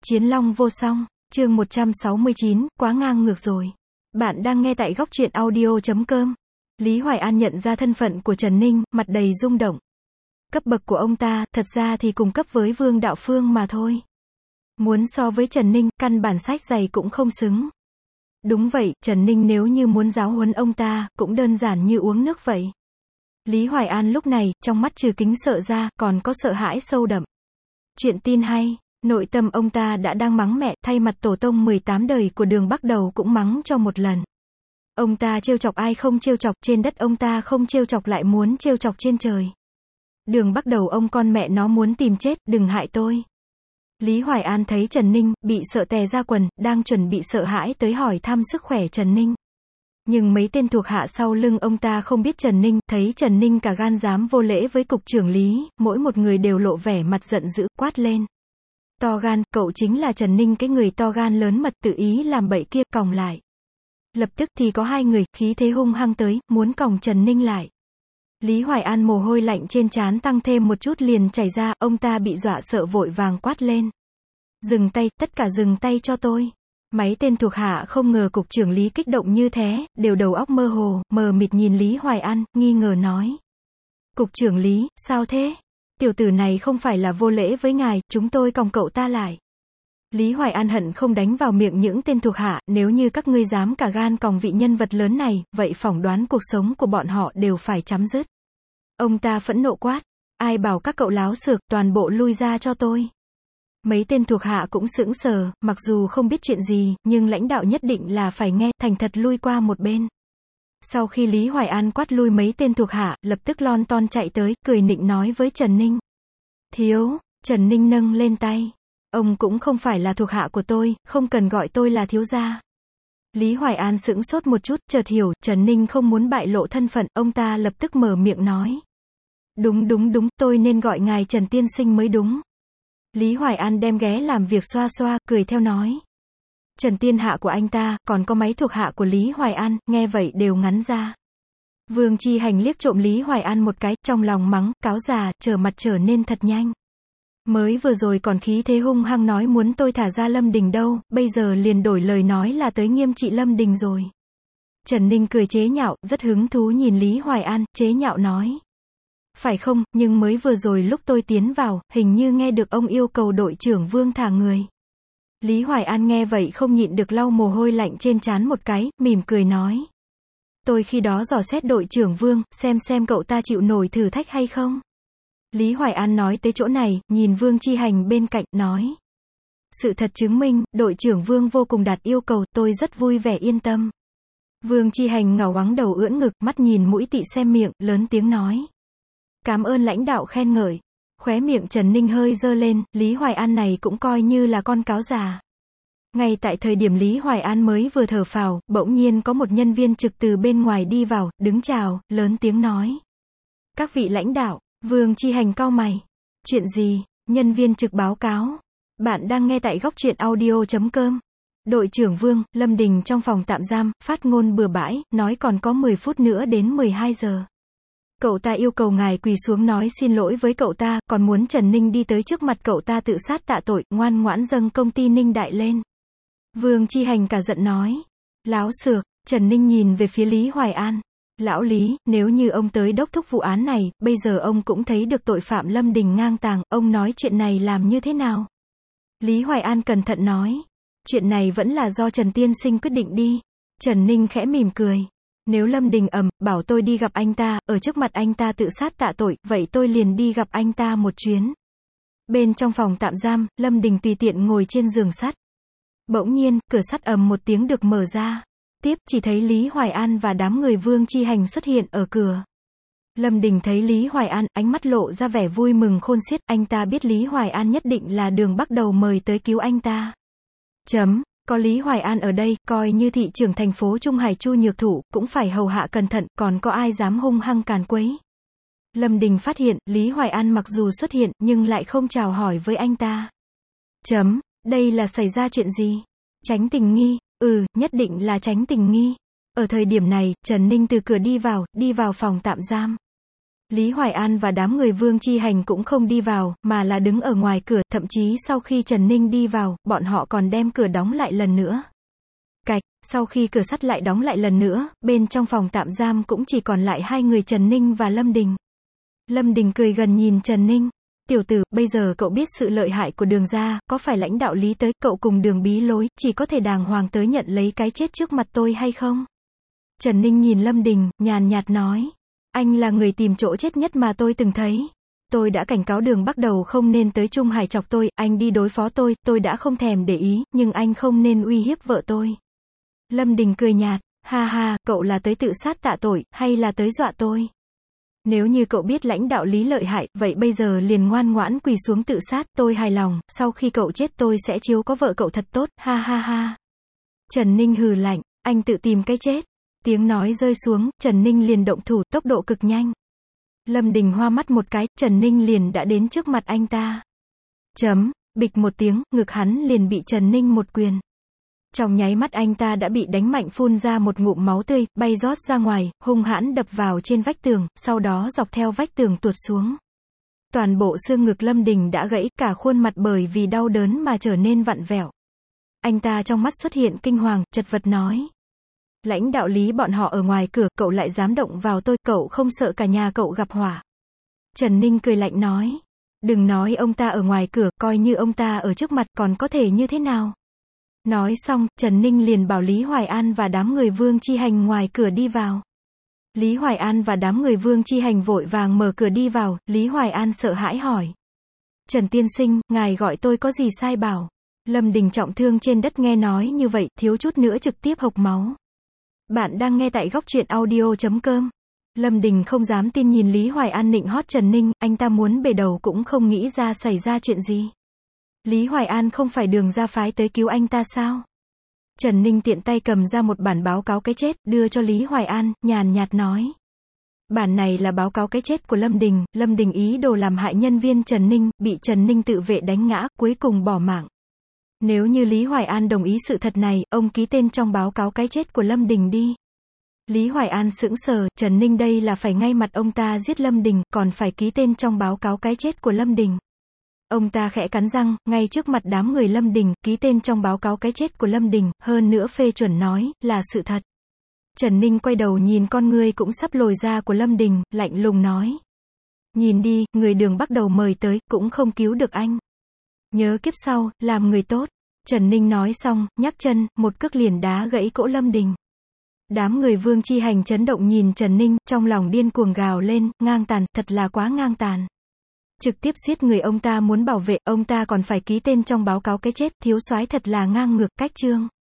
Chiến Long vô song, chương 169, quá ngang ngược rồi. Bạn đang nghe tại góc truyện audio.com. Lý Hoài An nhận ra thân phận của Trần Ninh, mặt đầy rung động. Cấp bậc của ông ta, thật ra thì cùng cấp với Vương Đạo Phương mà thôi. Muốn so với Trần Ninh, căn bản sách dày cũng không xứng. Đúng vậy, Trần Ninh nếu như muốn giáo huấn ông ta, cũng đơn giản như uống nước vậy. Lý Hoài An lúc này, trong mắt trừ kính sợ ra, còn có sợ hãi sâu đậm. Chuyện tin hay. Nội tâm ông ta đã đang mắng mẹ, thay mặt tổ tông 18 đời của Đường Bắc Đầu cũng mắng cho một lần. Ông ta trêu chọc ai không trêu chọc, trên đất ông ta không trêu chọc lại muốn trêu chọc trên trời. Đường Bắc Đầu ông con mẹ nó muốn tìm chết, đừng hại tôi. Lý Hoài An thấy Trần Ninh, bị sợ tè ra quần, đang chuẩn bị sợ hãi tới hỏi thăm sức khỏe Trần Ninh. Nhưng mấy tên thuộc hạ sau lưng ông ta không biết Trần Ninh, thấy Trần Ninh cả gan dám vô lễ với cục trưởng Lý, mỗi một người đều lộ vẻ mặt giận dữ, quát lên. To gan, cậu chính là Trần Ninh cái người to gan lớn mật tự ý làm bậy kia, còng lại. Lập tức thì có hai người, khí thế hung hăng tới, muốn còng Trần Ninh lại. Lý Hoài An mồ hôi lạnh trên trán tăng thêm một chút liền chảy ra, ông ta bị dọa sợ vội vàng quát lên. Dừng tay, tất cả dừng tay cho tôi. Mấy tên thuộc hạ không ngờ cục trưởng Lý kích động như thế, đều đầu óc mơ hồ, mờ mịt nhìn Lý Hoài An, nghi ngờ nói. Cục trưởng Lý, sao thế? Tiểu tử này không phải là vô lễ với ngài, chúng tôi còng cậu ta lại. Lý Hoài An hận không đánh vào miệng những tên thuộc hạ, nếu như các ngươi dám cả gan còng vị nhân vật lớn này, vậy phỏng đoán cuộc sống của bọn họ đều phải chấm dứt. Ông ta phẫn nộ quát, ai bảo các cậu láo xược, toàn bộ lui ra cho tôi. Mấy tên thuộc hạ cũng sững sờ, mặc dù không biết chuyện gì, nhưng lãnh đạo nhất định là phải nghe, thành thật lui qua một bên. Sau khi Lý Hoài An quát lui mấy tên thuộc hạ, lập tức lon ton chạy tới, cười nịnh nói với Trần Ninh. Thiếu, Trần Ninh nâng lên tay. Ông cũng không phải là thuộc hạ của tôi, không cần gọi tôi là thiếu gia. Lý Hoài An sững sốt một chút, chợt hiểu, Trần Ninh không muốn bại lộ thân phận, ông ta lập tức mở miệng nói. Đúng, tôi nên gọi ngài Trần Tiên Sinh mới đúng. Lý Hoài An đem ghé làm việc xoa xoa, cười theo nói. Trần Tiên Hạ của anh ta, còn có mấy thuộc hạ của Lý Hoài An, nghe vậy đều ngắn ra. Vương Chi Hành liếc trộm Lý Hoài An một cái, trong lòng mắng, cáo già, trở mặt trở nên thật nhanh. Mới vừa rồi còn khí thế hung hăng nói muốn tôi thả ra Lâm Đình đâu, bây giờ liền đổi lời nói là tới nghiêm trị Lâm Đình rồi. Trần Ninh cười chế nhạo, rất hứng thú nhìn Lý Hoài An, chế nhạo nói. Phải không, nhưng mới vừa rồi lúc tôi tiến vào, hình như nghe được ông yêu cầu đội trưởng Vương thả người. Lý Hoài An nghe vậy không nhịn được lau mồ hôi lạnh trên trán một cái, mỉm cười nói. Tôi khi đó dò xét đội trưởng Vương, xem cậu ta chịu nổi thử thách hay không. Lý Hoài An nói tới chỗ này, nhìn Vương Chi Hành bên cạnh, nói. Sự thật chứng minh, đội trưởng Vương vô cùng đạt yêu cầu, tôi rất vui vẻ yên tâm. Vương Chi Hành ngẩng ngoáng đầu ưỡn ngực, mắt nhìn mũi tị xem miệng, lớn tiếng nói. Cảm ơn lãnh đạo khen ngợi. Khóe miệng Trần Ninh hơi giơ lên, Lý Hoài An này cũng coi như là con cáo già. Ngay tại thời điểm Lý Hoài An mới vừa thở phào, bỗng nhiên có một nhân viên trực từ bên ngoài đi vào, đứng chào, lớn tiếng nói. Các vị lãnh đạo, Vương Chi Hành cau mày. Chuyện gì? Nhân viên trực báo cáo. Bạn đang nghe tại góc truyện audio.com. Đội trưởng Vương, Lâm Đình trong phòng tạm giam, phát ngôn bừa bãi, nói còn có 10 phút nữa đến 12 giờ. Cậu ta yêu cầu ngài quỳ xuống nói xin lỗi với cậu ta, còn muốn Trần Ninh đi tới trước mặt cậu ta tự sát tạ tội, ngoan ngoãn dâng công ty Ninh Đại lên. Vương Chi Hành cả giận nói. Láo xược, Trần Ninh nhìn về phía Lý Hoài An. Lão Lý, nếu như ông tới đốc thúc vụ án này, bây giờ ông cũng thấy được tội phạm Lâm Đình ngang tàng, ông nói chuyện này làm như thế nào? Lý Hoài An cẩn thận nói. Chuyện này vẫn là do Trần Tiên Sinh quyết định đi. Trần Ninh khẽ mỉm cười. Nếu Lâm Đình bảo tôi đi gặp anh ta, ở trước mặt anh ta tự sát tạ tội, vậy tôi liền đi gặp anh ta một chuyến. Bên trong phòng tạm giam, Lâm Đình tùy tiện ngồi trên giường sắt. Bỗng nhiên, cửa sắt ầm một tiếng được mở ra. Tiếp chỉ thấy Lý Hoài An và đám người Vương Chi Hành xuất hiện ở cửa. Lâm Đình thấy Lý Hoài An, ánh mắt lộ ra vẻ vui mừng khôn xiết, anh ta biết Lý Hoài An nhất định là Đường Bắc Đầu mời tới cứu anh ta. Có Lý Hoài An ở đây, coi như thị trưởng thành phố Trung Hải Chu Nhược Thụ, cũng phải hầu hạ cẩn thận, còn có ai dám hung hăng càn quấy. Lâm Đình phát hiện, Lý Hoài An mặc dù xuất hiện, nhưng lại không chào hỏi với anh ta. Đây là xảy ra chuyện gì? Tránh tình nghi, nhất định là tránh tình nghi. Ở thời điểm này, Trần Ninh từ cửa đi vào phòng tạm giam. Lý Hoài An và đám người Vương Chi Hành cũng không đi vào, mà là đứng ở ngoài cửa, thậm chí sau khi Trần Ninh đi vào, bọn họ còn đem cửa đóng lại lần nữa. Cạch, sau khi cửa sắt lại đóng lại lần nữa, bên trong phòng tạm giam cũng chỉ còn lại hai người Trần Ninh và Lâm Đình. Lâm Đình cười gần nhìn Trần Ninh. Tiểu tử, bây giờ cậu biết sự lợi hại của Đường gia, có phải lãnh đạo Lý tới, cậu cùng Đường bí lối, chỉ có thể đàng hoàng tới nhận lấy cái chết trước mặt tôi hay không? Trần Ninh nhìn Lâm Đình, nhàn nhạt nói. Anh là người tìm chỗ chết nhất mà tôi từng thấy. Tôi đã cảnh cáo Đường bắt đầu không nên tới Trung Hải chọc tôi, anh đi đối phó tôi đã không thèm để ý, nhưng anh không nên uy hiếp vợ tôi. Lâm Đình cười nhạt, ha ha, cậu là tới tự sát tạ tội, hay là tới dọa tôi? Nếu như cậu biết lãnh đạo Lý lợi hại, vậy bây giờ liền ngoan ngoãn quỳ xuống tự sát, tôi hài lòng, sau khi cậu chết tôi sẽ chiếu có vợ cậu thật tốt, ha ha ha. Trần Ninh hừ lạnh, anh tự tìm cái chết. Tiếng nói rơi xuống, Trần Ninh liền động thủ, tốc độ cực nhanh. Lâm Đình hoa mắt một cái, Trần Ninh liền đã đến trước mặt anh ta. Bịch một tiếng, ngực hắn liền bị Trần Ninh một quyền. Trong nháy mắt anh ta đã bị đánh mạnh phun ra một ngụm máu tươi, bay rót ra ngoài, hung hãn đập vào trên vách tường, sau đó dọc theo vách tường tuột xuống. Toàn bộ xương ngực Lâm Đình đã gãy, cả khuôn mặt bởi vì đau đớn mà trở nên vặn vẹo. Anh ta trong mắt xuất hiện kinh hoàng, chật vật nói. Lãnh đạo Lý bọn họ ở ngoài cửa, cậu lại dám động vào tôi, cậu không sợ cả nhà cậu gặp họa? Trần Ninh cười lạnh nói. Đừng nói ông ta ở ngoài cửa, coi như ông ta ở trước mặt còn có thể như thế nào? Nói xong, Trần Ninh liền bảo Lý Hoài An và đám người Vương Chi Hành ngoài cửa đi vào. Lý Hoài An và đám người Vương Chi Hành vội vàng mở cửa đi vào, Lý Hoài An sợ hãi hỏi. Trần tiên sinh, ngài gọi tôi có gì sai bảo? Lâm Đình trọng thương trên đất nghe nói như vậy, thiếu chút nữa trực tiếp hộc máu. Bạn đang nghe tại goctruyện.audio.com. Lâm Đình không dám tin nhìn Lý Hoài An nịnh hót Trần Ninh, anh ta muốn bể đầu cũng không nghĩ ra xảy ra chuyện gì. Lý Hoài An không phải Đường gia phái tới cứu anh ta sao? Trần Ninh tiện tay cầm ra một bản báo cáo cái chết, đưa cho Lý Hoài An, nhàn nhạt nói. Bản này là báo cáo cái chết của Lâm Đình ý đồ làm hại nhân viên Trần Ninh, bị Trần Ninh tự vệ đánh ngã, cuối cùng bỏ mạng. Nếu như Lý Hoài An đồng ý sự thật này, ông ký tên trong báo cáo cái chết của Lâm Đình đi. Lý Hoài An sững sờ, Trần Ninh đây là phải ngay mặt ông ta giết Lâm Đình, còn phải ký tên trong báo cáo cái chết của Lâm Đình. Ông ta khẽ cắn răng, ngay trước mặt đám người Lâm Đình, ký tên trong báo cáo cái chết của Lâm Đình, hơn nữa phê chuẩn nói, là sự thật. Trần Ninh quay đầu nhìn con ngươi cũng sắp lồi ra của Lâm Đình, lạnh lùng nói. Nhìn đi, người Đường bắt đầu mời tới, cũng không cứu được anh. Nhớ kiếp sau, làm người tốt. Trần Ninh nói xong, nhắc chân, một cước liền đá gãy cỗ Lâm Đình. Đám người Vương Chi Hành chấn động nhìn Trần Ninh, trong lòng điên cuồng gào lên, ngang tàn, thật là quá ngang tàn. Trực tiếp giết người ông ta muốn bảo vệ, ông ta còn phải ký tên trong báo cáo cái chết, thiếu soái thật là ngang ngược, cách chương.